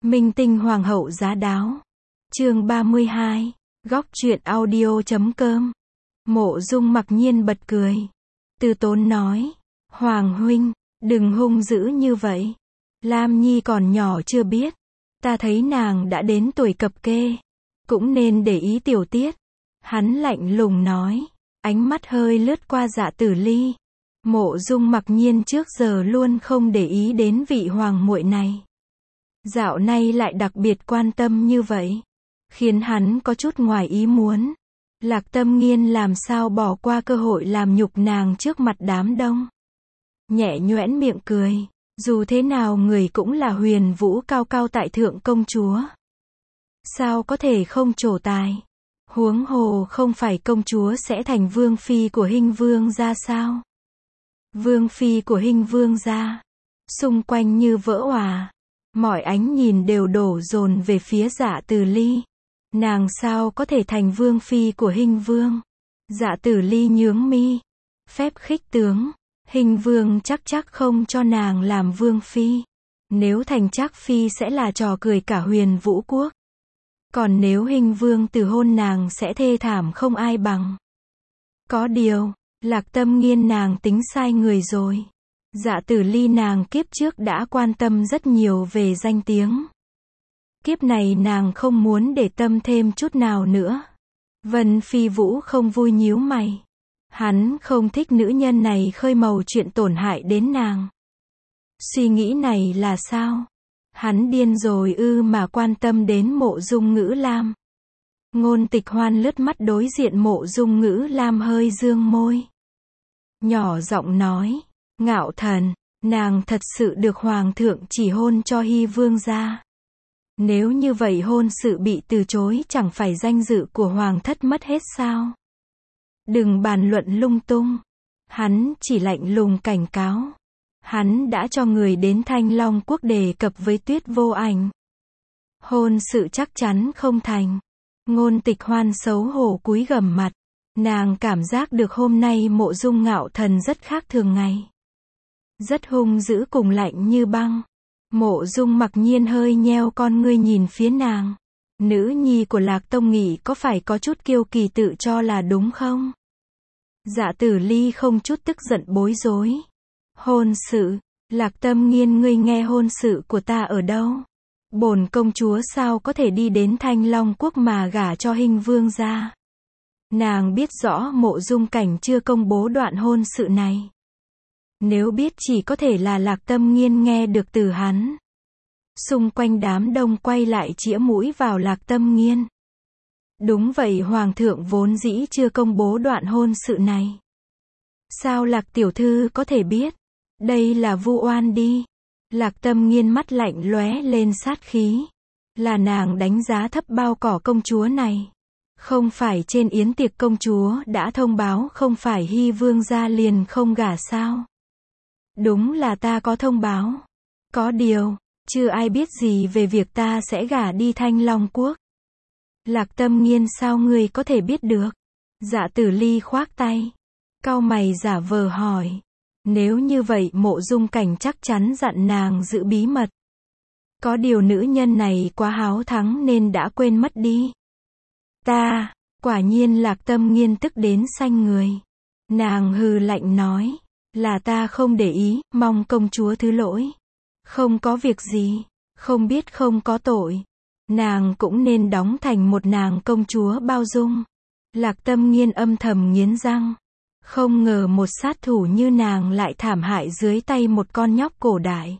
Minh tinh hoàng hậu giá đáo. Chương 32. Góc truyện audio.com. Mộ Dung mặc nhiên bật cười. Từ Tốn nói, Hoàng huynh, đừng hung dữ như vậy. Lam Nhi còn nhỏ chưa biết. Ta thấy nàng đã đến tuổi cập kê. Cũng nên để ý tiểu tiết. Hắn lạnh lùng nói. Ánh mắt hơi lướt qua Dạ Tử Ly. Mộ Dung mặc nhiên trước giờ luôn không để ý đến vị hoàng muội này. Dạo này lại đặc biệt quan tâm như vậy. Khiến hắn có chút ngoài ý muốn. Lạc Tâm Nghiên làm sao bỏ qua cơ hội làm nhục nàng trước mặt đám đông. Nhẹ nhoẻn miệng cười. Dù thế nào người cũng là huyền vũ cao cao tại thượng công chúa. Sao có thể không trổ tài. Huống hồ không phải công chúa sẽ thành vương phi của Hinh Vương gia sao? Vương phi của Hinh Vương gia. Xung quanh như vỡ òa. Mọi ánh nhìn đều đổ dồn về phía Dạ Tử Ly. Nàng sao có thể thành vương phi của Hinh Vương? Dạ Tử Ly nhướng mi. Phép khích tướng. Hinh Vương chắc không cho nàng làm vương phi. Nếu thành Trác phi sẽ là trò cười cả huyền vũ quốc. Còn nếu Hinh Vương từ hôn nàng sẽ thê thảm không ai bằng. Có điều, Lạc Tâm Nghiên nàng tính sai người rồi. Dạ Tử Ly nàng kiếp trước đã quan tâm rất nhiều về danh tiếng. Kiếp này nàng không muốn để tâm thêm chút nào nữa. Vân Phi Vũ không vui nhíu mày. Hắn không thích nữ nhân này khơi mào chuyện tổn hại đến nàng. Suy nghĩ này là sao? Hắn điên rồi ư mà quan tâm đến Mộ Dung Ngữ Lam. Ngôn Tịch Hoan lướt mắt đối diện Mộ Dung Ngữ Lam hơi dương môi. Nhỏ giọng nói, Ngạo Thần, nàng thật sự được Hoàng thượng chỉ hôn cho Hy Vương gia. Nếu như vậy hôn sự bị từ chối chẳng phải danh dự của Hoàng thất mất hết sao? Đừng bàn luận lung tung. Hắn chỉ lạnh lùng cảnh cáo. Hắn đã cho người đến Thanh Long Quốc đề cập với Tuyết Vô Ảnh. Hôn sự chắc chắn không thành. Ngôn Tịch Hoan xấu hổ cúi gằm mặt. Nàng cảm giác được hôm nay Mộ Dung Ngạo Thần rất khác thường ngày. Rất hung dữ cùng lạnh như băng. Mộ Dung mặc nhiên hơi nheo con ngươi nhìn phía nàng. Nữ nhi của Lạc Tông Nghị có phải có chút kiêu kỳ tự cho là đúng không? Dạ Tử Ly không chút tức giận bối rối. Hôn sự, Lạc Tâm Nghiên ngươi nghe hôn sự của ta ở đâu? Bổn công chúa sao có thể đi đến Thanh Long Quốc mà gả cho Hinh Vương gia? Nàng biết rõ Mộ Dung Cảnh chưa công bố đoạn hôn sự này. Nếu biết chỉ có thể là Lạc Tâm Nghiên nghe được từ hắn. Xung quanh đám đông quay lại chĩa mũi vào Lạc Tâm Nghiên. Đúng vậy, Hoàng thượng vốn dĩ chưa công bố đoạn hôn sự này. Sao Lạc tiểu thư có thể biết? Đây là vu oan đi. Lạc Tâm Nghiên mắt lạnh lóe lên sát khí. Là nàng đánh giá thấp bao cỏ công chúa này. Không phải trên yến tiệc công chúa đã thông báo không phải Hy Vương gia liền không gả sao? Đúng là ta có thông báo. Có điều, chưa ai biết gì về việc ta sẽ gả đi Thanh Long Quốc. Lạc Tâm Nghiên sao ngươi có thể biết được? Dạ Tử Ly khoác tay. Cau mày giả vờ hỏi. Nếu như vậy Mộ Dung Cảnh chắc chắn dặn nàng giữ bí mật. Có điều nữ nhân này quá háo thắng nên đã quên mất đi. Ta, quả nhiên Lạc Tâm Nghiên tức đến xanh người. Nàng hừ lạnh nói. Là ta không để ý, mong công chúa thứ lỗi. Không có việc gì, không biết không có tội. Nàng cũng nên đóng thành một nàng công chúa bao dung. Lạc Tâm Nghiên âm thầm nghiến răng. Không ngờ một sát thủ như nàng lại thảm hại dưới tay một con nhóc cổ đại.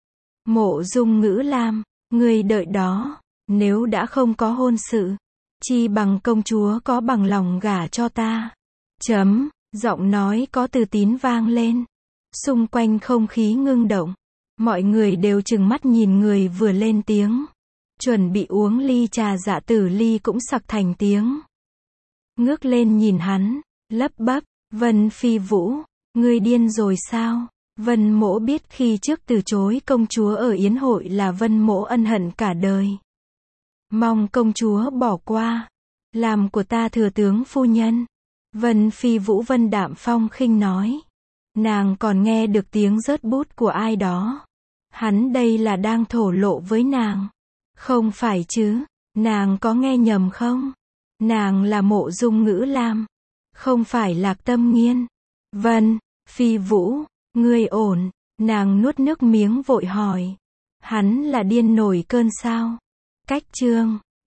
Mộ Dung Ngữ Lam, ngươi đợi đó. Nếu đã không có hôn sự, chi bằng công chúa có bằng lòng gả cho ta. Chấm. Giọng nói có Từ Tín vang lên. Xung quanh không khí ngưng động. Mọi người đều trừng mắt nhìn người vừa lên tiếng. Chuẩn bị uống ly trà Dạ Tử Ly cũng sặc thành tiếng. Ngước lên nhìn hắn, lắp bắp, Vân Phi Vũ, ngươi điên rồi sao? Vân Mỗ biết khi trước từ chối công chúa ở yến hội là Vân Mỗ ân hận cả đời. Mong công chúa bỏ qua. Làm của ta thừa tướng phu nhân. Vân Phi Vũ vân đạm phong khinh nói. Nàng còn nghe được tiếng rớt bút của ai đó. Hắn đây là đang thổ lộ với nàng. Không phải chứ, nàng có nghe nhầm không? Nàng là Mộ Dung Ngữ Lam, không phải Lạc Tâm Nghiên. Vâng, Phi Vũ, ngươi ổn, nàng nuốt nước miếng vội hỏi. Hắn là điên nổi cơn sao? Cách chương